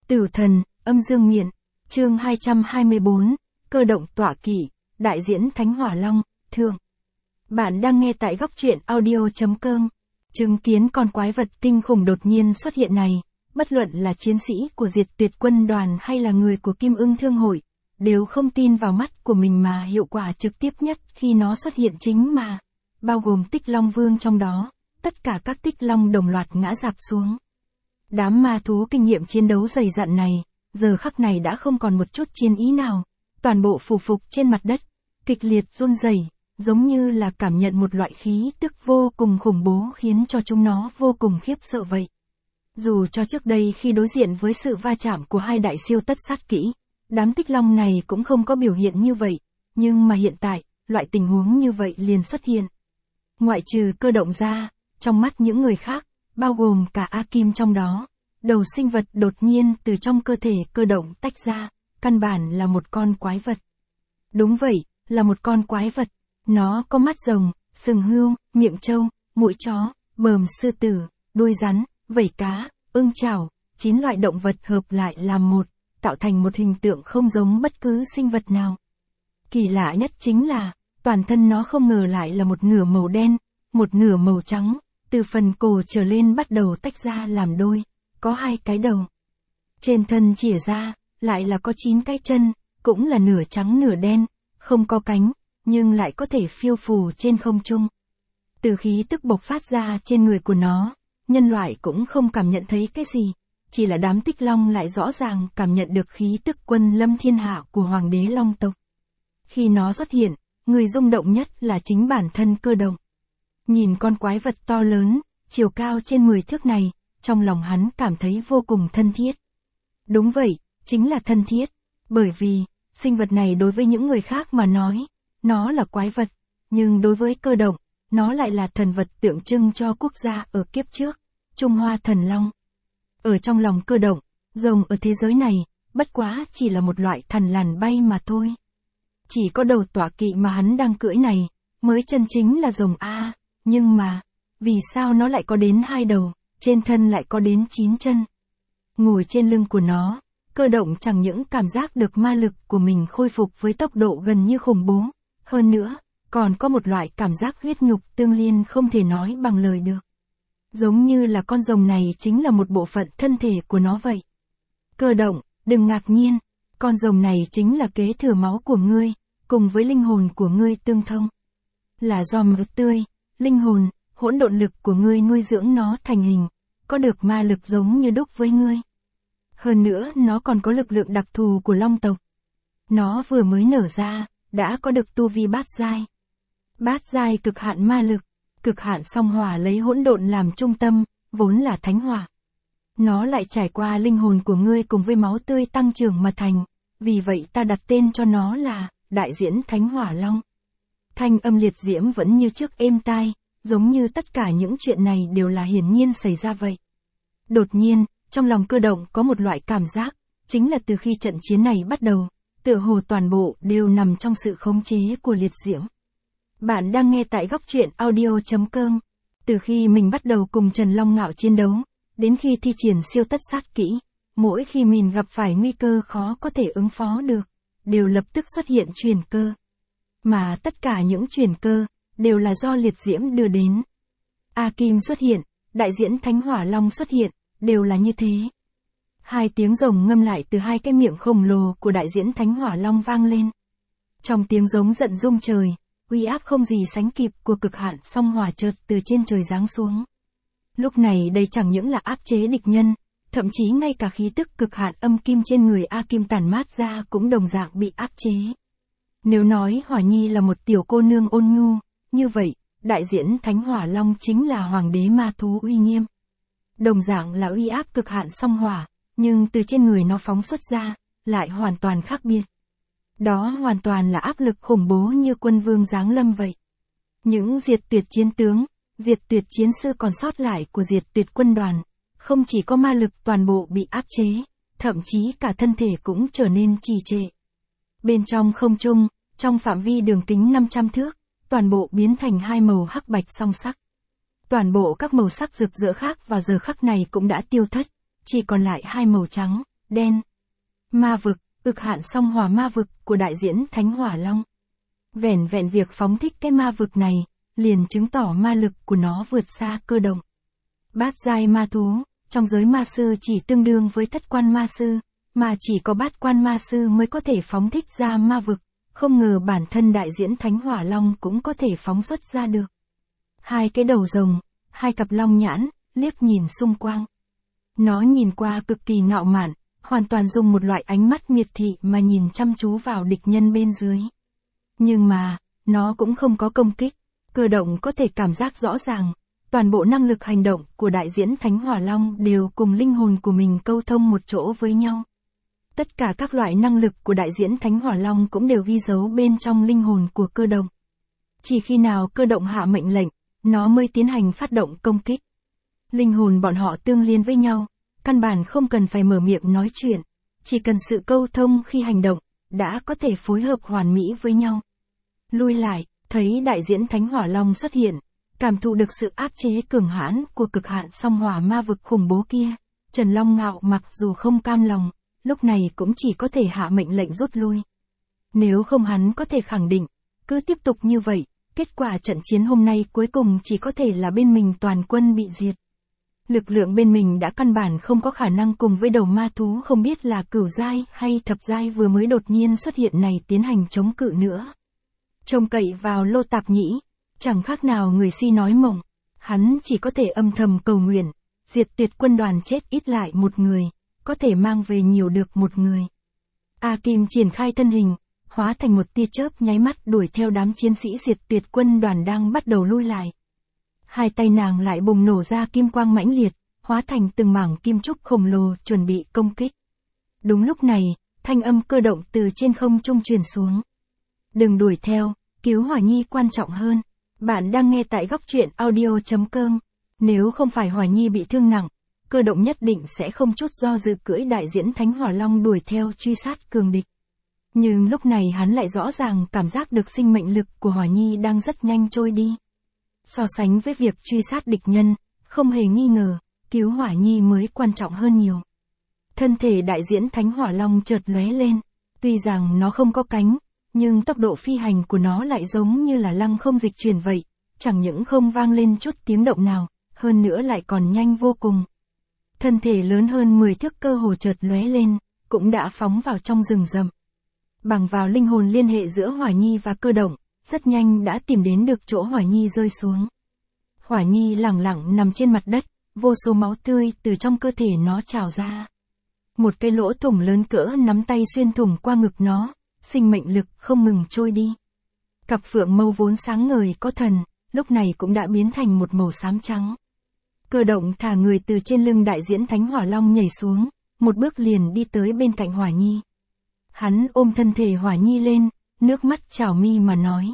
Tử thần, âm dương miện, chương 224, cơ động tọa kỵ, đại diễn Thánh Hỏa Long, thượng. Bạn đang nghe tại góc truyện audio.com. Chứng kiến con quái vật kinh khủng đột nhiên xuất hiện này, bất luận là chiến sĩ của Diệt Tuyệt Quân đoàn hay là người của Kim Ưng Thương Hội, đều không tin vào mắt của mình mà hiệu quả trực tiếp nhất khi nó xuất hiện chính mà, bao gồm Tích Long Vương trong đó, tất cả các Tích Long đồng loạt ngã rạp xuống. Đám ma thú kinh nghiệm chiến đấu dày dặn này, giờ khắc này đã không còn một chút chiến ý nào, toàn bộ phủ phục trên mặt đất, kịch liệt run rẩy, giống như là cảm nhận một loại khí tức vô cùng khủng bố khiến cho chúng nó vô cùng khiếp sợ vậy. Dù cho trước đây khi đối diện với sự va chạm của hai đại siêu tất sát kỹ, đám Tích Long này cũng không có biểu hiện như vậy, nhưng mà hiện tại, loại tình huống như vậy liền xuất hiện. Ngoại trừ cơ động ra, trong mắt những người khác, bao gồm cả A Kim trong đó, đầu sinh vật đột nhiên từ trong cơ thể cơ động tách ra, căn bản là một con quái vật. Đúng vậy, là một con quái vật. Nó có mắt rồng, sừng hươu, miệng trâu, mũi chó, bờm sư tử, đuôi rắn, vảy cá, ưng chảo, 9 loại động vật hợp lại làm một, tạo thành một hình tượng không giống bất cứ sinh vật nào. Kỳ lạ nhất chính là, toàn thân nó không ngờ lại là một nửa màu đen, một nửa màu trắng, từ phần cổ trở lên bắt đầu tách ra làm đôi, có 2 cái đầu. Trên thân chỉa ra, lại là có 9 cái chân, cũng là nửa trắng nửa đen, không có cánh, nhưng lại có thể phiêu phù trên không trung. Từ khí tức bộc phát ra trên người của nó, nhân loại cũng không cảm nhận thấy cái gì, chỉ là đám Tích Long lại rõ ràng cảm nhận được khí tức quân lâm thiên hạ của Hoàng đế Long tộc. Khi nó xuất hiện, người rung động nhất là chính bản thân cơ động. Nhìn con quái vật to lớn, chiều cao trên 10 thước này, trong lòng hắn cảm thấy vô cùng thân thiết. Đúng vậy, chính là thân thiết, bởi vì, sinh vật này đối với những người khác mà nói, nó là quái vật, nhưng đối với cơ động, nó lại là thần vật tượng trưng cho quốc gia ở kiếp trước, Trung Hoa Thần Long. Ở trong lòng cơ động, rồng ở thế giới này, bất quá chỉ là một loại thần lằn bay mà thôi. Chỉ có đầu tọa kỵ mà hắn đang cưỡi này, mới chân chính là rồng A, nhưng mà, vì sao nó lại có đến 2 đầu, trên thân lại có đến 9 chân? Ngồi trên lưng của nó, cơ động chẳng những cảm giác được ma lực của mình khôi phục với tốc độ gần như khủng bố, hơn nữa, còn có một loại cảm giác huyết nhục tương liên không thể nói bằng lời được. Giống như là con rồng này chính là một bộ phận thân thể của nó vậy. Cơ động, đừng ngạc nhiên, con rồng này chính là kế thừa máu của ngươi, cùng với linh hồn của ngươi tương thông. Là do máu tươi, linh hồn, hỗn độn lực của ngươi nuôi dưỡng nó thành hình, có được ma lực giống như đúc với ngươi. Hơn nữa nó còn có lực lượng đặc thù của Long tộc. Nó vừa mới nở ra, đã có được tu vi bát giai. Bát giai cực hạn ma lực, cực hạn song hỏa lấy hỗn độn làm trung tâm, vốn là thánh hỏa. Nó lại trải qua linh hồn của ngươi cùng với máu tươi tăng trưởng mà thành, vì vậy ta đặt tên cho nó là đại diễn Thánh Hỏa Long. Thanh âm liệt diễm vẫn như trước êm tai, giống như tất cả những chuyện này đều là hiển nhiên xảy ra vậy. Đột nhiên, trong lòng cơ động có một loại cảm giác, chính là từ khi trận chiến này bắt đầu, tựa hồ toàn bộ đều nằm trong sự khống chế của liệt diễm. Bạn đang nghe tại góc truyện audio.com. Từ khi mình bắt đầu cùng Trần Long Ngạo chiến đấu, đến khi thi triển siêu tất sát kỹ, mỗi khi mình gặp phải nguy cơ khó có thể ứng phó được, đều lập tức xuất hiện chuyển cơ. Mà tất cả những chuyển cơ, đều là do liệt diễm đưa đến. A Kim xuất hiện, đại diễn Thánh Hỏa Long xuất hiện, đều là như thế. 2 tiếng rồng ngâm lại từ 2 cái miệng khổng lồ của đại diễn Thánh Hỏa Long vang lên. Trong tiếng giống giận rung trời, uy áp không gì sánh kịp của cực hạn song hỏa chợt từ trên trời giáng xuống. Lúc này đây chẳng những là áp chế địch nhân, thậm chí ngay cả khí tức cực hạn âm kim trên người A Kim tản mát ra cũng đồng dạng bị áp chế. Nếu nói Hỏa Nhi là một tiểu cô nương ôn nhu, như vậy, đại diễn Thánh Hỏa Long chính là hoàng đế ma thú uy nghiêm. Đồng dạng là uy áp cực hạn song hỏa, nhưng từ trên người nó phóng xuất ra, lại hoàn toàn khác biệt. Đó hoàn toàn là áp lực khủng bố như quân vương giáng lâm vậy. Những diệt tuyệt chiến tướng, diệt tuyệt chiến sư còn sót lại của diệt tuyệt quân đoàn, không chỉ có ma lực toàn bộ bị áp chế, thậm chí cả thân thể cũng trở nên trì trệ. Bên trong không trung, trong phạm vi đường kính 500 thước, toàn bộ biến thành 2 màu hắc bạch song sắc. Toàn bộ các màu sắc rực rỡ khác vào giờ khắc này cũng đã tiêu thất, chỉ còn lại 2 màu trắng, đen. Ma vực, Cực Hạn Song Hỏa ma vực của đại diễn Thánh Hỏa Long. Vẻn vẹn việc phóng thích cái ma vực này, liền chứng tỏ ma lực của nó vượt xa Cơ Động. Bát giai ma thú, trong giới ma sư chỉ tương đương với thất quan ma sư, mà chỉ có bát quan ma sư mới có thể phóng thích ra ma vực, không ngờ bản thân đại diễn Thánh Hỏa Long cũng có thể phóng xuất ra được. Hai cái đầu rồng, hai cặp long nhãn, liếc nhìn xung quanh. Nó nhìn qua cực kỳ ngạo mạn, hoàn toàn dùng một loại ánh mắt miệt thị mà nhìn chăm chú vào địch nhân bên dưới. Nhưng mà, nó cũng không có công kích. Cơ Động có thể cảm giác rõ ràng, toàn bộ năng lực hành động của đại diễn Thánh Hỏa Long đều cùng linh hồn của mình câu thông một chỗ với nhau. Tất cả các loại năng lực của đại diễn Thánh Hỏa Long cũng đều ghi dấu bên trong linh hồn của Cơ Động. Chỉ khi nào Cơ Động hạ mệnh lệnh, nó mới tiến hành phát động công kích. Linh hồn bọn họ tương liên với nhau, căn bản không cần phải mở miệng nói chuyện, chỉ cần sự câu thông khi hành động, đã có thể phối hợp hoàn mỹ với nhau. Lui lại, thấy đại diễn Thánh Hỏa Long xuất hiện, cảm thụ được sự áp chế cường hãn của Cực Hạn Song Hỏa ma vực khủng bố kia, Trần Long Ngạo mặc dù không cam lòng, lúc này cũng chỉ có thể hạ mệnh lệnh rút lui. Nếu không hắn có thể khẳng định, cứ tiếp tục như vậy, kết quả trận chiến hôm nay cuối cùng chỉ có thể là bên mình toàn quân bị diệt. Lực lượng bên mình đã căn bản không có khả năng cùng với đầu ma thú không biết là cửu giai hay thập giai vừa mới đột nhiên xuất hiện này tiến hành chống cự nữa. Trông cậy vào Lô Tạp Nhĩ, chẳng khác nào người si nói mộng, hắn chỉ có thể âm thầm cầu nguyện, diệt tuyệt quân đoàn chết ít lại một người, có thể mang về nhiều được một người. A Kim triển khai thân hình, hóa thành một tia chớp nháy mắt đuổi theo đám chiến sĩ diệt tuyệt quân đoàn đang bắt đầu lui lại. Hai tay nàng lại bùng nổ ra kim quang mãnh liệt, hóa thành từng mảng kim trúc khổng lồ chuẩn bị công kích. Đúng lúc này, thanh âm Cơ Động từ trên không trung truyền xuống. Đừng đuổi theo, cứu Hỏa Nhi quan trọng hơn. Bạn đang nghe tại góc truyện audio.com. Nếu không phải Hỏa Nhi bị thương nặng, Cơ Động nhất định sẽ không chút do dự cưỡi đại diễn Thánh Hỏa Long đuổi theo truy sát cường địch. Nhưng lúc này hắn lại rõ ràng cảm giác được sinh mệnh lực của Hỏa Nhi đang rất nhanh trôi đi. So sánh với việc truy sát địch nhân, không hề nghi ngờ, cứu Hỏa Nhi mới quan trọng hơn nhiều. Thân thể đại diễn Thánh Hỏa Long chợt lóe lên, tuy rằng nó không có cánh, nhưng tốc độ phi hành của nó lại giống như là lăng không dịch chuyển vậy, chẳng những không vang lên chút tiếng động nào, hơn nữa lại còn nhanh vô cùng. Thân thể lớn hơn 10 thước cơ hồ chợt lóe lên, cũng đã phóng vào trong rừng rậm. Bằng vào linh hồn liên hệ giữa Hỏa Nhi và Cơ Động, rất nhanh đã tìm đến được chỗ Hỏa Nhi rơi xuống. Hỏa Nhi lẳng lặng nằm trên mặt đất, vô số máu tươi từ trong cơ thể nó trào ra. Một cái lỗ thủng lớn cỡ nắm tay xuyên thủng qua ngực nó, sinh mệnh lực không ngừng trôi đi. Cặp phượng mâu vốn sáng ngời có thần, lúc này cũng đã biến thành một màu xám trắng. Cơ Động thả người từ trên lưng đại diễn Thánh Hỏa Long nhảy xuống, một bước liền đi tới bên cạnh Hỏa Nhi. Hắn ôm thân thể Hỏa Nhi lên, nước mắt trào mi mà nói.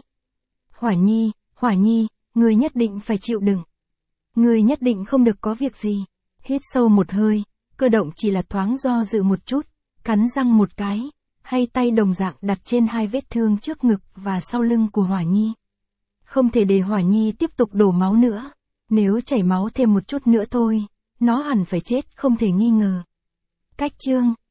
Hỏa Nhi, ngươi nhất định phải chịu đựng. Ngươi nhất định không được có việc gì. Hít sâu một hơi, Cơ Động chỉ là thoáng do dự một chút, cắn răng một cái, hay tay đồng dạng đặt trên hai vết thương trước ngực và sau lưng của Hỏa Nhi. Không thể để Hỏa Nhi tiếp tục đổ máu nữa. Nếu chảy máu thêm một chút nữa thôi, nó hẳn phải chết không thể nghi ngờ. Cách chương